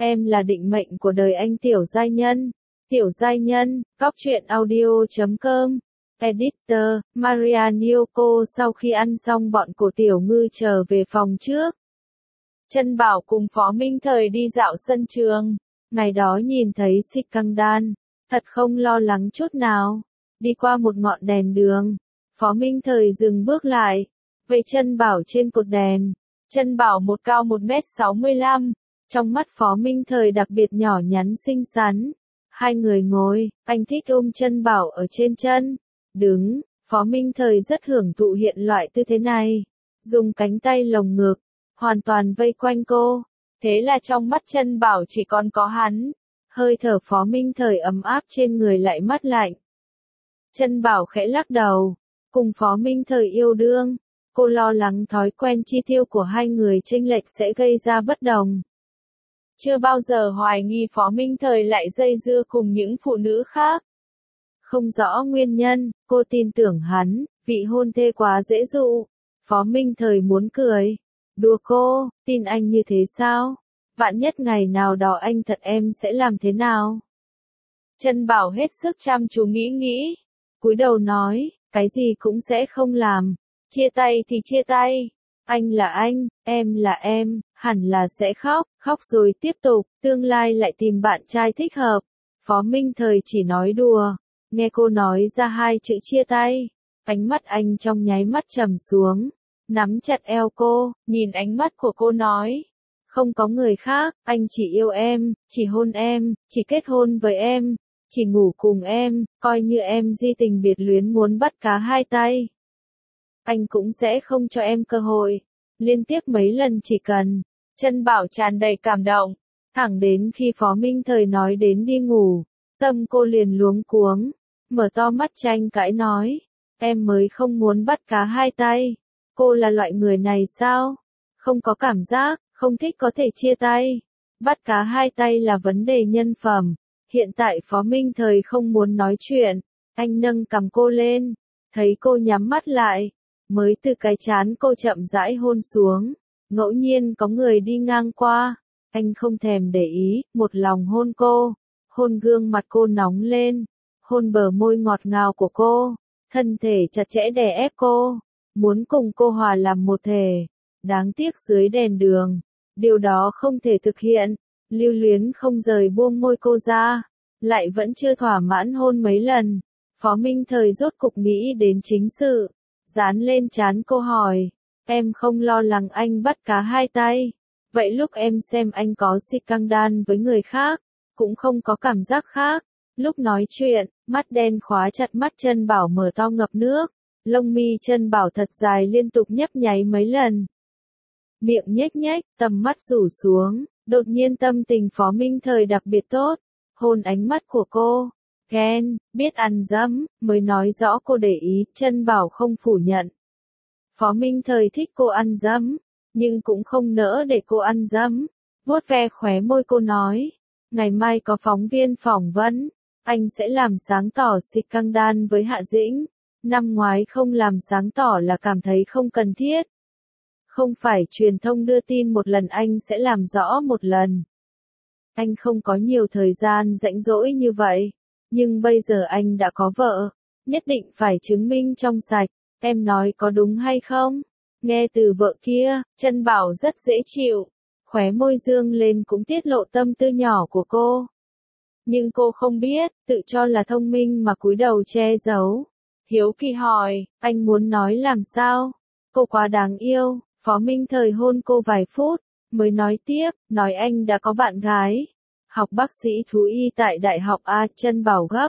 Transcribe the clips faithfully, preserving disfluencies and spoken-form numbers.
Em là định mệnh của đời anh Tiểu Giai Nhân. Tiểu Giai Nhân, Cóc Truyện Audio chấm com. Editor, Maria Nyoko. Sau khi ăn xong bọn của Tiểu Ngư trở về phòng trước. Trân Bảo cùng Phó Minh Thời đi dạo sân trường. Ngày đó nhìn thấy Sikangdan, thật không lo lắng chút nào. Đi qua một ngọn đèn đường, Phó Minh Thời dừng bước lại, vẫy Trân Bảo trên cột đèn. Trân Bảo một cao một mét sáu mươi lăm, trong mắt Phó Minh Thời đặc biệt nhỏ nhắn xinh xắn. Hai người ngồi, anh thích ôm Trân Bảo ở trên chân. Đứng, Phó Minh Thời rất hưởng thụ hiện loại tư thế này. Dùng cánh tay lồng ngực, hoàn toàn vây quanh cô. Thế là trong mắt Trân Bảo chỉ còn có hắn. Hơi thở Phó Minh Thời ấm áp trên người lại mát lạnh. Trân Bảo khẽ lắc đầu. Cùng Phó Minh Thời yêu đương, cô lo lắng thói quen chi tiêu của hai người chênh lệch sẽ gây ra bất đồng. Chưa bao giờ hoài nghi Phó Minh Thời lại dây dưa cùng những phụ nữ khác. Không rõ nguyên nhân, cô tin tưởng hắn, vị hôn thê quá dễ dụ. Phó Minh Thời muốn cười. Đùa cô, tin anh như thế sao? Vạn nhất ngày nào đó anh thật em sẽ làm thế nào? Trân Bảo hết sức chăm chú nghĩ nghĩ. Cúi đầu nói, cái gì cũng sẽ không làm. Chia tay thì chia tay. Anh là anh, em là em, hẳn là sẽ khóc, khóc rồi tiếp tục, tương lai lại tìm bạn trai thích hợp. Phó Minh Thời chỉ nói đùa. Nghe cô nói ra hai chữ chia tay, ánh mắt anh trong nháy mắt trầm xuống, nắm chặt eo cô, nhìn ánh mắt của cô nói. Không có người khác, anh chỉ yêu em, chỉ hôn em, chỉ kết hôn với em, chỉ ngủ cùng em, coi như em di tình biệt luyến muốn bắt cá hai tay. Anh cũng sẽ không cho em cơ hội. Liên tiếp mấy lần chỉ cần. Trân Bảo tràn đầy cảm động. Thẳng đến khi Phó Minh Thời nói đến đi ngủ, tâm cô liền luống cuống. Mở to mắt tranh cãi nói. Em mới không muốn bắt cá hai tay. Cô là loại người này sao? Không có cảm giác, không thích có thể chia tay. Bắt cá hai tay là vấn đề nhân phẩm. Hiện tại Phó Minh Thời không muốn nói chuyện. Anh nâng cằm cô lên. Thấy cô nhắm mắt lại. Mới từ cái trán cô chậm rãi hôn xuống. Ngẫu nhiên có người đi ngang qua. Anh không thèm để ý, một lòng hôn cô. Hôn gương mặt cô nóng lên. Hôn bờ môi ngọt ngào của cô. Thân thể chặt chẽ đè ép cô. Muốn cùng cô hòa làm một thể. Đáng tiếc dưới đèn đường. Điều đó không thể thực hiện. Lưu Luyến không rời buông môi cô ra. Lại vẫn chưa thỏa mãn hôn mấy lần. Phó Minh Thời rốt cục nghĩ đến chính sự. Dán lên trán cô hỏi. Em không lo lắng anh bắt cá hai tay. Vậy lúc em xem anh có Sikangdan với người khác, cũng không có cảm giác khác. Lúc nói chuyện, mắt đen khóa chặt mắt Trân Bảo mở to ngập nước. Lông mi Trân Bảo thật dài liên tục nhấp nháy mấy lần. Miệng nhếch nhếch, tầm mắt rủ xuống. Đột nhiên tâm tình Phó Minh Thời đặc biệt tốt. Hôn ánh mắt của cô. Ghen, biết ăn dấm, mới nói rõ cô để ý, Trân Bảo không phủ nhận. Phó Minh Thời thích cô ăn dấm, nhưng cũng không nỡ để cô ăn dấm. Vuốt ve khóe môi cô nói, ngày mai có phóng viên phỏng vấn, anh sẽ làm sáng tỏ Sikangdan với Hạ Dĩnh. Năm ngoái không làm sáng tỏ là cảm thấy không cần thiết. Không phải truyền thông đưa tin một lần anh sẽ làm rõ một lần. Anh không có nhiều thời gian rảnh rỗi như vậy. Nhưng bây giờ anh đã có vợ, nhất định phải chứng minh trong sạch, em nói có đúng hay không? Nghe từ vợ kia, Trân Bảo rất dễ chịu, khóe môi dương lên cũng tiết lộ tâm tư nhỏ của cô. Nhưng cô không biết, tự cho là thông minh mà cúi đầu che giấu. Hiếu kỳ hỏi, anh muốn nói làm sao? Cô quá đáng yêu. Phó Minh Thời hôn cô vài phút, mới nói tiếp, nói anh đã có bạn gái. Học bác sĩ thú y tại Đại học A. Trân Bảo gấp.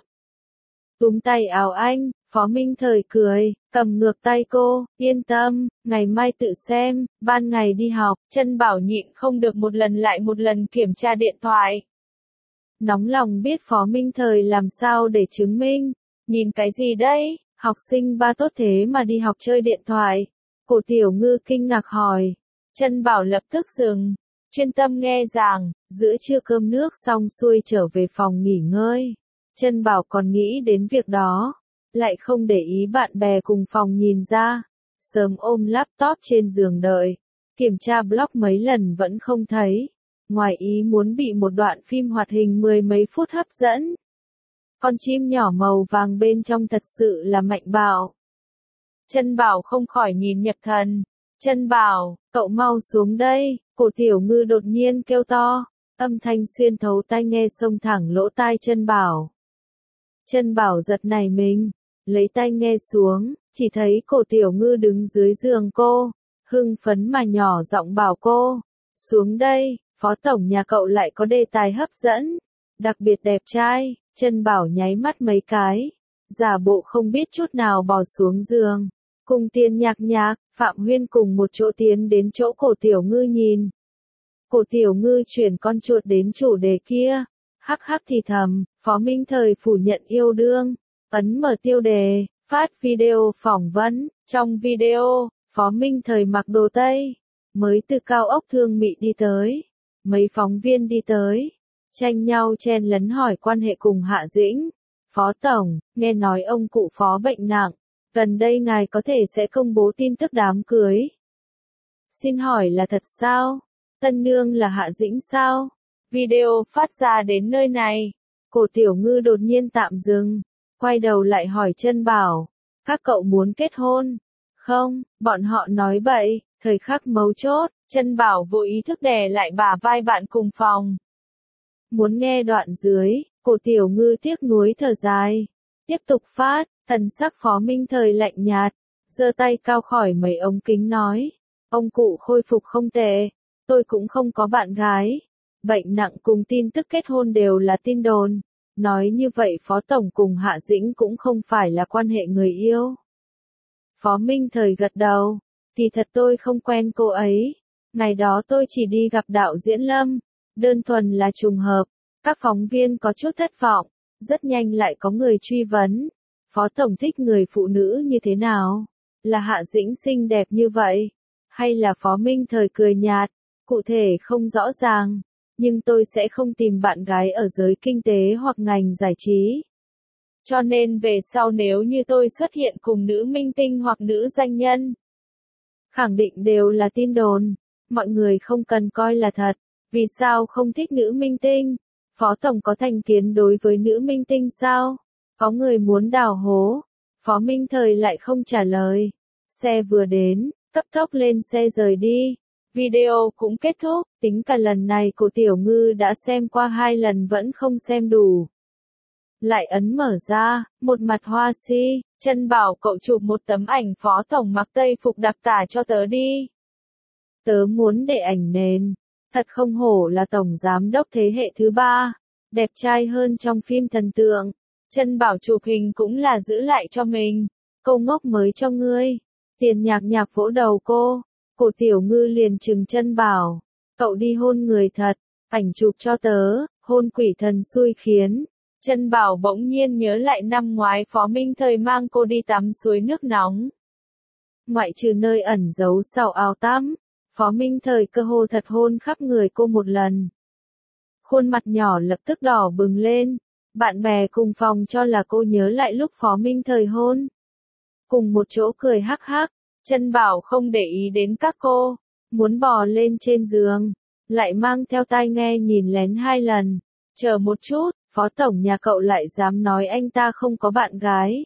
Túm tay áo anh, Phó Minh Thời cười, cầm ngược tay cô, yên tâm, ngày mai tự xem, ban ngày đi học. Trân Bảo nhịn không được một lần lại một lần kiểm tra điện thoại. Nóng lòng biết Phó Minh Thời làm sao để chứng minh. Nhìn cái gì đây, học sinh ba tốt thế mà đi học chơi điện thoại. Cổ Tiểu Ngư kinh ngạc hỏi. Trân Bảo lập tức dừng. Chuyên tâm nghe giảng, giữa trưa cơm nước xong xuôi trở về phòng nghỉ ngơi. Trân Bảo còn nghĩ đến việc đó, lại không để ý bạn bè cùng phòng nhìn ra. Sớm ôm laptop trên giường đợi, kiểm tra blog mấy lần vẫn không thấy. ngoài ý muốn bị một đoạn phim hoạt hình mười mấy phút hấp dẫn. Con chim nhỏ màu vàng bên trong thật sự là mạnh bạo. Trân Bảo không khỏi nhìn nhập thần. Trân Bảo, cậu mau xuống đây, cổ tiểu ngư đột nhiên kêu to. Âm thanh xuyên thấu tai nghe xông thẳng lỗ tai Trân Bảo. Trân Bảo giật nảy mình, lấy tai nghe xuống, chỉ thấy cổ tiểu ngư đứng dưới giường cô, hưng phấn mà nhỏ giọng bảo cô, xuống đây, phó tổng nhà cậu lại có đề tài hấp dẫn, đặc biệt đẹp trai. Trân Bảo nháy mắt mấy cái, giả bộ không biết chút nào bò xuống giường, cùng Tiền Nhạc Nhạc, Phạm Huyên cùng một chỗ tiến đến chỗ cổ tiểu ngư nhìn. Cổ tiểu ngư chuyển con chuột đến chủ đề kia, hắc hắc thì thầm, Phó Minh Thời phủ nhận yêu đương, ấn mở tiêu đề, phát video phỏng vấn, trong video, Phó Minh Thời mặc đồ Tây, mới từ cao ốc Thương Mỹ đi tới, mấy phóng viên đi tới, tranh nhau chen lấn hỏi quan hệ cùng Hạ Dĩnh. Phó Tổng, nghe nói ông cụ Phó bệnh nặng, gần đây ngài có thể sẽ công bố tin tức đám cưới. Xin hỏi là thật sao? Tân nương là Hạ Dĩnh sao? Video phát ra đến nơi này, cổ tiểu ngư đột nhiên tạm dừng, quay đầu lại hỏi Trân Bảo, các cậu muốn kết hôn? Không, bọn họ nói bậy. Thời khắc mấu chốt, Trân Bảo vô ý thức đè lại bả vai bạn cùng phòng. Muốn nghe đoạn dưới, cổ tiểu ngư tiếc nuối thở dài. Tiếp tục phát, thần sắc Phó Minh Thời lạnh nhạt, giơ tay cao khỏi mấy ống kính nói. Ông cụ khôi phục không tệ, tôi cũng không có bạn gái. Bệnh nặng cùng tin tức kết hôn đều là tin đồn. Nói như vậy Phó Tổng cùng Hạ Dĩnh cũng không phải là quan hệ người yêu. Phó Minh Thời gật đầu. Thì thật tôi không quen cô ấy. Ngày đó tôi chỉ đi gặp đạo diễn Lâm. Đơn thuần là trùng hợp. Các phóng viên có chút thất vọng. Rất nhanh lại có người truy vấn. Phó Tổng thích người phụ nữ như thế nào? Là Hạ Dĩnh xinh đẹp như vậy? Hay là Phó Minh Thời cười nhạt? Cụ thể không rõ ràng. Nhưng tôi sẽ không tìm bạn gái ở giới kinh tế hoặc ngành giải trí. Cho nên về sau nếu như tôi xuất hiện cùng nữ minh tinh hoặc nữ danh nhân, khẳng định đều là tin đồn. Mọi người không cần coi là thật. Vì sao không thích nữ minh tinh? Phó Tổng có thành kiến đối với nữ minh tinh sao? Có người muốn đào hố. Phó Minh Thời lại không trả lời. Xe vừa đến, cấp tốc lên xe rời đi. Video cũng kết thúc, tính cả lần này cổ tiểu ngư đã xem qua hai lần vẫn không xem đủ. Lại ấn mở ra, một mặt hoa si, Trân Bảo cậu chụp một tấm ảnh Phó Tổng mặc tây phục đặc tả cho tớ đi. Tớ muốn để ảnh nền, thật không hổ là Tổng Giám đốc thế hệ thứ ba, đẹp trai hơn trong phim thần tượng. Trân Bảo chụp hình cũng là giữ lại cho mình, câu ngốc mới cho ngươi. Tiền Nhạc Nhạc vỗ đầu cô. Cổ tiểu ngư liền trừng Trân Bảo, cậu đi hôn người thật, ảnh chụp cho tớ, hôn quỷ thần xui khiến. Trân Bảo bỗng nhiên nhớ lại năm ngoái Phó Minh Thời mang cô đi tắm suối nước nóng. Ngoại trừ nơi ẩn giấu sau áo tắm, Phó Minh Thời cơ hồ thật hôn khắp người cô một lần. Khuôn mặt nhỏ lập tức đỏ bừng lên, bạn bè cùng phòng cho là cô nhớ lại lúc Phó Minh Thời hôn. Cùng một chỗ cười hắc hắc. Trân Bảo không để ý đến các cô, muốn bò lên trên giường, lại mang theo tai nghe nhìn lén hai lần. Chờ một chút, Phó Tổng nhà cậu lại dám nói anh ta không có bạn gái.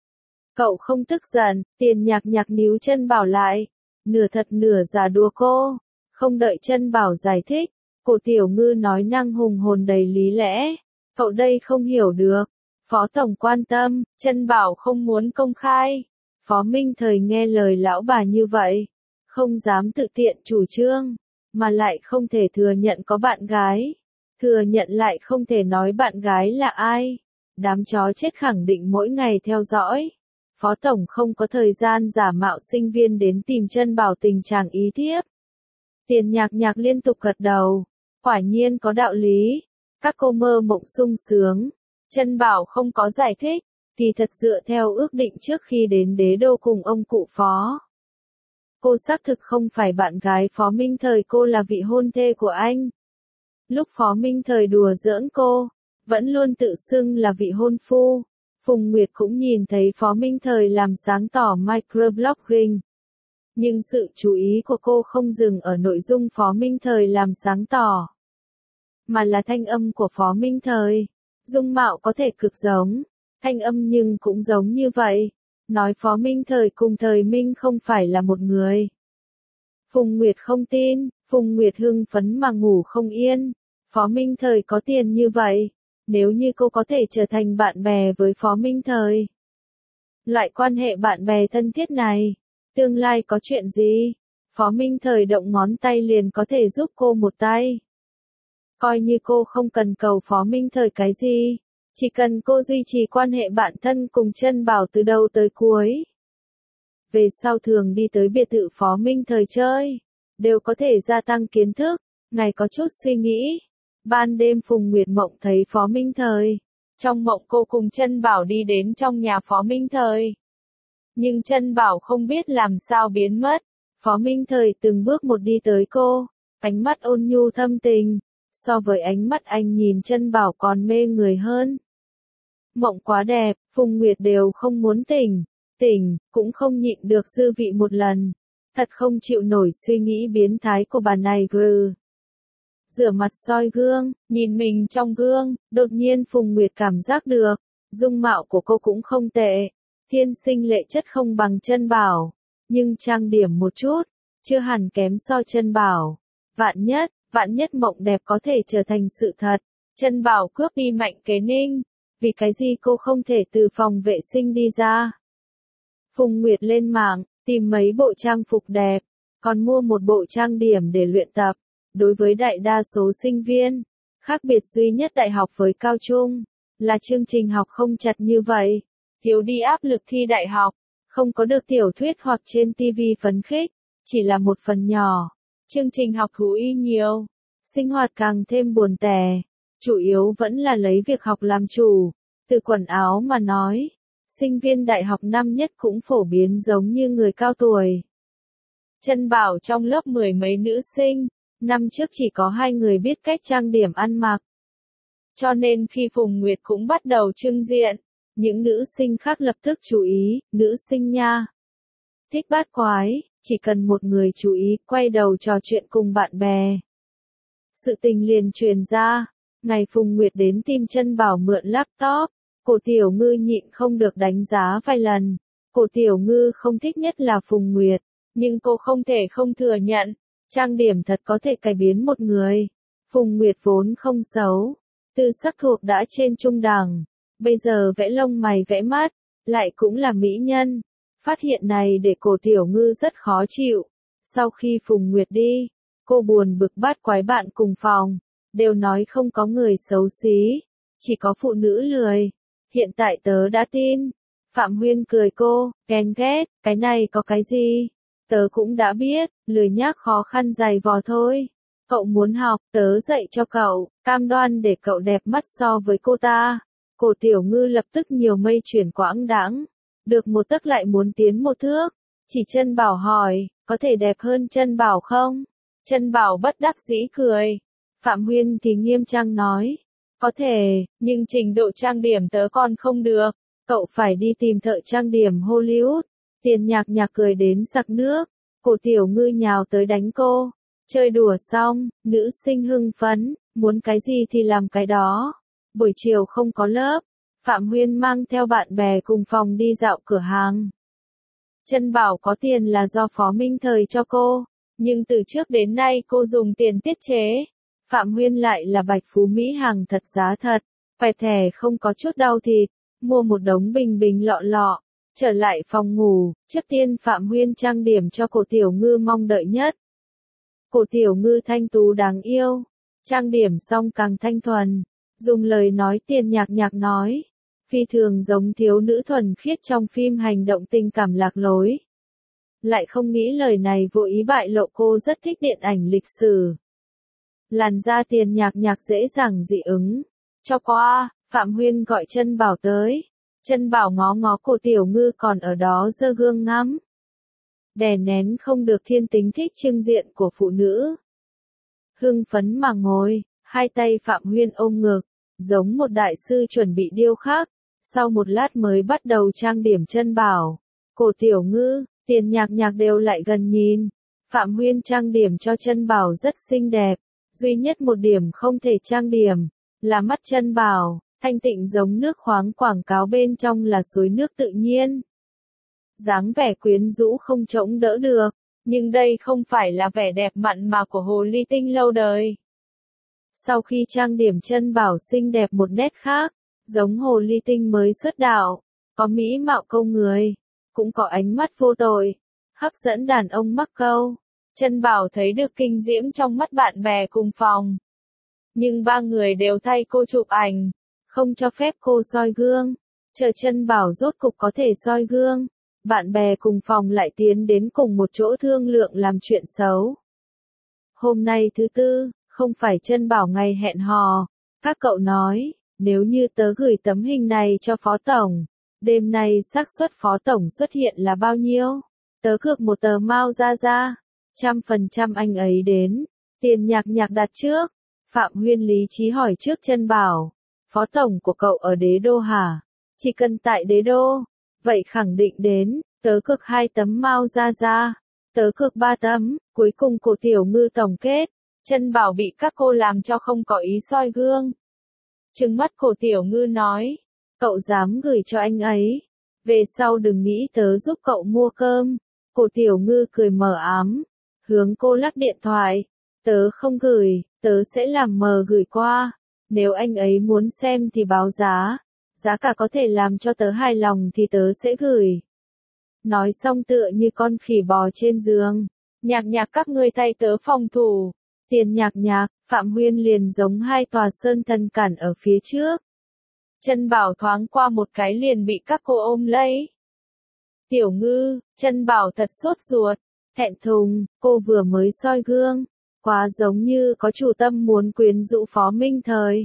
Cậu không tức giận, Tiền Nhạc Nhạc níu Trân Bảo lại, nửa thật nửa giả đùa cô. Không đợi Trân Bảo giải thích, cổ tiểu ngư nói năng hùng hồn đầy lý lẽ. Cậu đây không hiểu được. Phó Tổng quan tâm, Trân Bảo không muốn công khai. Phó Minh Thời nghe lời lão bà như vậy, không dám tự tiện chủ trương, mà lại không thể thừa nhận có bạn gái. Thừa nhận lại không thể nói bạn gái là ai. Đám chó chết khẳng định mỗi ngày theo dõi. Phó Tổng không có thời gian giả mạo sinh viên đến tìm Trân Bảo tình trạng ý thiếp. Tiền Nhạc Nhạc liên tục gật đầu. Quả nhiên có đạo lý. Các cô mơ mộng sung sướng. Trân Bảo không có giải thích. Thì thật dựa theo ước định trước khi đến đế đô cùng ông cụ Phó. Cô xác thực không phải bạn gái Phó Minh Thời, cô là vị hôn thê của anh. Lúc Phó Minh Thời đùa giỡn cô, vẫn luôn tự xưng là vị hôn phu. Phùng Nguyệt cũng nhìn thấy Phó Minh Thời làm sáng tỏ microblogging. Nhưng sự chú ý của cô không dừng ở nội dung Phó Minh Thời làm sáng tỏ. mà là thanh âm của Phó Minh Thời. Dung mạo có thể cực giống, thanh âm nhưng cũng giống như vậy. Nói Phó Minh Thời cùng Thời Minh không phải là một người. Phùng Nguyệt không tin, Phùng Nguyệt hưng phấn mà ngủ không yên. Phó Minh Thời có tiền như vậy, nếu như cô có thể trở thành bạn bè với Phó Minh Thời. Loại quan hệ bạn bè thân thiết này, tương lai có chuyện gì, Phó Minh Thời động ngón tay liền có thể giúp cô một tay. Coi như cô không cần cầu Phó Minh Thời cái gì, chỉ cần cô duy trì quan hệ bạn thân cùng Trân Bảo từ đầu tới cuối. Về sau thường đi tới biệt thự Phó Minh Thời chơi, đều có thể gia tăng kiến thức, ngày có chút suy nghĩ. Ban đêm Phùng Nguyệt mộng thấy Phó Minh Thời. Trong mộng cô cùng Trân Bảo đi đến trong nhà Phó Minh Thời. Nhưng Trân Bảo không biết làm sao biến mất. Phó Minh Thời từng bước một đi tới cô, ánh mắt ôn nhu thâm tình, so với ánh mắt anh nhìn Trân Bảo còn mê người hơn. Mộng quá đẹp, Phùng Nguyệt đều không muốn tỉnh, tỉnh, cũng không nhịn được dư vị một lần. Thật không chịu nổi suy nghĩ biến thái của bà này grừ. Rửa mặt soi gương, nhìn mình trong gương, đột nhiên Phùng Nguyệt cảm giác được, dung mạo của cô cũng không tệ, thiên sinh lệ chất không bằng Trân Bảo, nhưng trang điểm một chút, chưa hẳn kém so Trân Bảo. Vạn nhất, vạn nhất mộng đẹp có thể trở thành sự thật, Trân Bảo cướp đi Mạnh Kế Ninh, vì cái gì cô không thể từ phòng vệ sinh đi ra. Phùng Nguyệt lên mạng, tìm mấy bộ trang phục đẹp, còn mua một bộ trang điểm để luyện tập. Đối với đại đa số sinh viên, khác biệt duy nhất đại học với cao trung, là chương trình học không chặt như vậy, thiếu đi áp lực thi đại học, không có được tiểu thuyết hoặc trên ti vi phấn khích, chỉ là một phần nhỏ. Chương trình học thú y nhiều, sinh hoạt càng thêm buồn tẻ, chủ yếu vẫn là lấy việc học làm chủ. Từ quần áo mà nói, sinh viên đại học năm nhất cũng phổ biến giống như người cao tuổi. Trân Bảo trong lớp mười mấy nữ sinh, năm trước chỉ có hai người biết cách trang điểm ăn mặc. Cho nên khi Phùng Nguyệt cũng bắt đầu trưng diện, những nữ sinh khác lập tức chú ý, nữ sinh nha. Thích bát quái, chỉ cần một người chú ý, quay đầu trò chuyện cùng bạn bè. Sự tình liền truyền ra, ngày Phùng Nguyệt đến tìm Trân Bảo mượn laptop, Cổ Tiểu Ngư nhịn không được đánh giá vài lần. Cổ Tiểu Ngư không thích nhất là Phùng Nguyệt, nhưng cô không thể không thừa nhận, trang điểm thật có thể cải biến một người. Phùng Nguyệt vốn không xấu, tư sắc thuộc đã trên trung đẳng, bây giờ vẽ lông mày vẽ mắt, lại cũng là mỹ nhân. Phát hiện này để Cổ Tiểu Ngư rất khó chịu. Sau khi Phùng Nguyệt đi, cô buồn bực bắt quái bạn cùng phòng, đều nói không có người xấu xí, chỉ có phụ nữ lười. Hiện tại tớ đã tin. Phạm Huyên cười cô, ghen ghét, cái này có cái gì? Tớ cũng đã biết, lười nhác khó khăn dày vò thôi. Cậu muốn học, tớ dạy cho cậu, cam đoan để cậu đẹp mắt so với cô ta. Cổ Tiểu Ngư lập tức nhiều mây chuyển quãng đãng, được một tấc lại muốn tiến một thước. Chỉ Trân Bảo hỏi, có thể đẹp hơn Trân Bảo không? Trân Bảo bất đắc dĩ cười. Phạm Huyên thì nghiêm trang nói, có thể, nhưng trình độ trang điểm tớ còn không được. Cậu phải đi tìm thợ trang điểm Hollywood. Tiền Nhạc Nhạc cười đến sặc nước. Cổ Tiểu Ngư nhào tới đánh cô. Chơi đùa xong, nữ sinh hưng phấn, muốn cái gì thì làm cái đó. Buổi chiều không có lớp, Phạm Huyên mang theo bạn bè cùng phòng đi dạo cửa hàng. Trân Bảo có tiền là do Phó Minh Thời cho cô, nhưng từ trước đến nay cô dùng tiền tiết chế. Phạm Huyên lại là bạch phú Mỹ hàng thật giá thật, phải thẻ không có chút đau thịt, mua một đống bình bình lọ lọ, trở lại phòng ngủ, trước tiên Phạm Huyên trang điểm cho Cổ Tiểu Ngư mong đợi nhất. Cổ Tiểu Ngư thanh tú đáng yêu, trang điểm xong càng thanh thuần, dùng lời nói Tiền Nhạc Nhạc nói, phi thường giống thiếu nữ thuần khiết trong phim hành động tình cảm lạc lối. Lại không nghĩ lời này vô ý bại lộ cô rất thích điện ảnh lịch sử. Làn da Tiền Nhạc Nhạc dễ dàng dị ứng. Cho qua, Phạm Huyên gọi Trân Bảo tới. Trân Bảo ngó ngó Cổ Tiểu Ngư còn ở đó giơ gương ngắm. Đè nén không được thiên tính thích trưng diện của phụ nữ. Hưng phấn mà ngồi, hai tay Phạm Huyên ôm ngực, giống một đại sư chuẩn bị điêu khắc. Sau một lát mới bắt đầu trang điểm Trân Bảo. Cổ Tiểu Ngư, Tiền Nhạc Nhạc đều lại gần nhìn. Phạm Huyên trang điểm cho Trân Bảo rất xinh đẹp, Duy nhất một điểm không thể trang điểm, là mắt Trân Bảo, thanh tịnh giống nước khoáng quảng cáo bên trong là suối nước tự nhiên. Dáng vẻ quyến rũ không chống đỡ được, nhưng đây không phải là vẻ đẹp mặn mà của hồ ly tinh lâu đời. Sau khi trang điểm Trân Bảo xinh đẹp một nét khác, giống hồ ly tinh mới xuất đạo, có mỹ mạo câu người, cũng có ánh mắt vô tội, hấp dẫn đàn ông mắc câu. Trân Bảo thấy được kinh diễm trong mắt bạn bè cùng phòng. Nhưng ba người đều thay cô chụp ảnh, không cho phép cô soi gương. Chờ Trân Bảo rốt cục có thể soi gương, bạn bè cùng phòng lại tiến đến cùng một chỗ thương lượng làm chuyện xấu. Hôm nay thứ tư, không phải Trân Bảo ngày hẹn hò. Các cậu nói, nếu như tớ gửi tấm hình này cho Phó Tổng, đêm nay xác suất Phó Tổng xuất hiện là bao nhiêu? Tớ cược một tờ Mao ra ra. Trăm phần trăm anh ấy đến. Tiền Nhạc Nhạc đặt trước. Phạm Huyên lý trí hỏi trước Trân Bảo. Phó Tổng của cậu ở Đế Đô hả? Chỉ cần tại Đế Đô. Vậy khẳng định đến. Tớ cược hai tấm Mao ra ra. Tớ cược ba tấm. Cuối cùng cổ Tiểu Ngư tổng kết. Trân Bảo bị các cô làm cho không có ý soi gương. Trừng mắt cổ Tiểu Ngư nói. Cậu dám gửi cho anh ấy. Về sau đừng nghĩ tớ giúp cậu mua cơm. Cổ Tiểu Ngư cười mờ ám. Hướng cô lắc điện thoại. Tớ không gửi, tớ sẽ làm mờ gửi qua. Nếu anh ấy muốn xem thì báo giá. Giá cả có thể làm cho tớ hài lòng thì tớ sẽ gửi. Nói xong tựa như con khỉ bò trên giường. Nhạc Nhạc các ngươi thay tớ phòng thủ. Tiền Nhạc Nhạc, Phạm Huyên liền giống hai tòa sơn thần cản ở phía trước. Trân Bảo thoáng qua một cái liền bị các cô ôm lấy. Tiểu Ngư, Trân Bảo thật sốt ruột. Thẹn thùng, cô vừa mới soi gương, quá giống như có chủ tâm muốn quyến rũ Phó Minh Thời.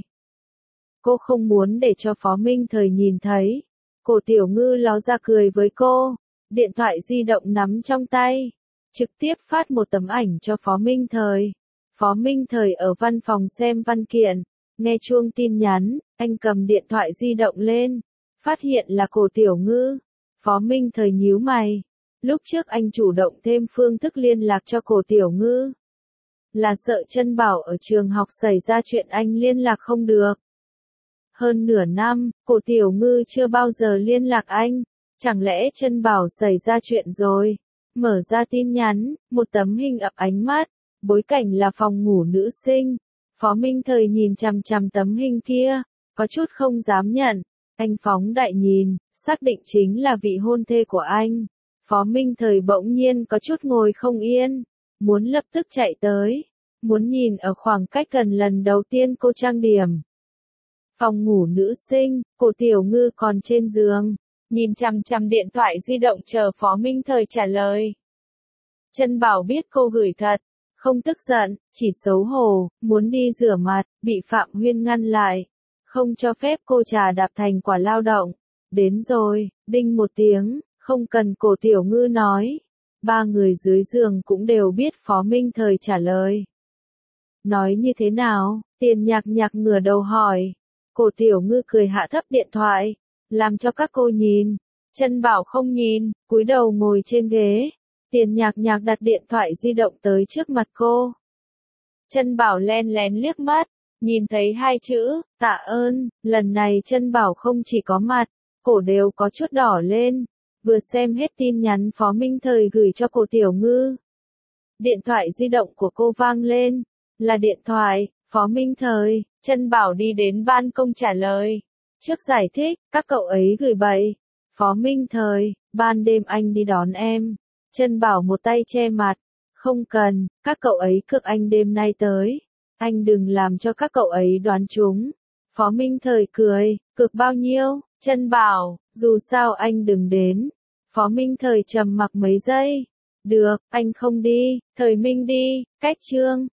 Cô không muốn để cho Phó Minh Thời nhìn thấy. Cổ Tiểu Ngư ló ra cười với cô, điện thoại di động nắm trong tay, trực tiếp phát một tấm ảnh cho Phó Minh Thời. Phó Minh Thời ở văn phòng xem văn kiện, nghe chuông tin nhắn, anh cầm điện thoại di động lên, phát hiện là Cổ Tiểu Ngư. Phó Minh Thời nhíu mày. Lúc trước anh chủ động thêm phương thức liên lạc cho Cổ Tiểu Ngư. Là sợ Trân Bảo ở trường học xảy ra chuyện anh liên lạc không được. Hơn nửa năm, Cổ Tiểu Ngư chưa bao giờ liên lạc anh. Chẳng lẽ Trân Bảo xảy ra chuyện rồi? Mở ra tin nhắn, một tấm hình ập ánh mắt. Bối cảnh là phòng ngủ nữ sinh. Phó Minh Thời nhìn chằm chằm tấm hình kia, có chút không dám nhận. Anh phóng đại nhìn, xác định chính là vị hôn thê của anh. Phó Minh Thời bỗng nhiên có chút ngồi không yên, muốn lập tức chạy tới, muốn nhìn ở khoảng cách gần lần đầu tiên cô trang điểm. Phòng ngủ nữ sinh, Cổ Tiểu Ngư còn trên giường, nhìn chằm chằm điện thoại di động chờ Phó Minh Thời trả lời. Trân Bảo biết cô gửi thật, không tức giận, chỉ xấu hổ, muốn đi rửa mặt, bị Phạm Huyên ngăn lại, không cho phép cô trà đạp thành quả lao động. Đến rồi, đinh một tiếng. Không cần Cổ Tiểu Ngư nói. Ba người dưới giường cũng đều biết Phó Minh Thời trả lời. Nói như thế nào? Tiền Nhạc Nhạc ngửa đầu hỏi. Cổ Tiểu Ngư cười hạ thấp điện thoại, làm cho các cô nhìn. Trân Bảo không nhìn, cúi đầu ngồi trên ghế. Tiền Nhạc Nhạc đặt điện thoại di động tới trước mặt cô. Trân Bảo len lén liếc mắt, nhìn thấy hai chữ, tạ ơn. Lần này Trân Bảo không chỉ có mặt, cổ đều có chút đỏ lên. Vừa xem hết tin nhắn Phó Minh Thời gửi cho Cổ Tiểu Ngư. Điện thoại di động của cô vang lên. Là điện thoại, Phó Minh Thời. Trân Bảo đi đến ban công trả lời. Trước giải thích, các cậu ấy gửi bậy. Phó Minh Thời, ban đêm anh đi đón em. Trân Bảo một tay che mặt. Không cần, các cậu ấy cược anh đêm nay tới. Anh đừng làm cho các cậu ấy đoán trúng. Phó Minh Thời cười, cược bao nhiêu? Trân Bảo, dù sao anh đừng đến. Phó Minh Thời trầm mặc mấy giây. Được, anh không đi, Thời Minh đi, cách chương.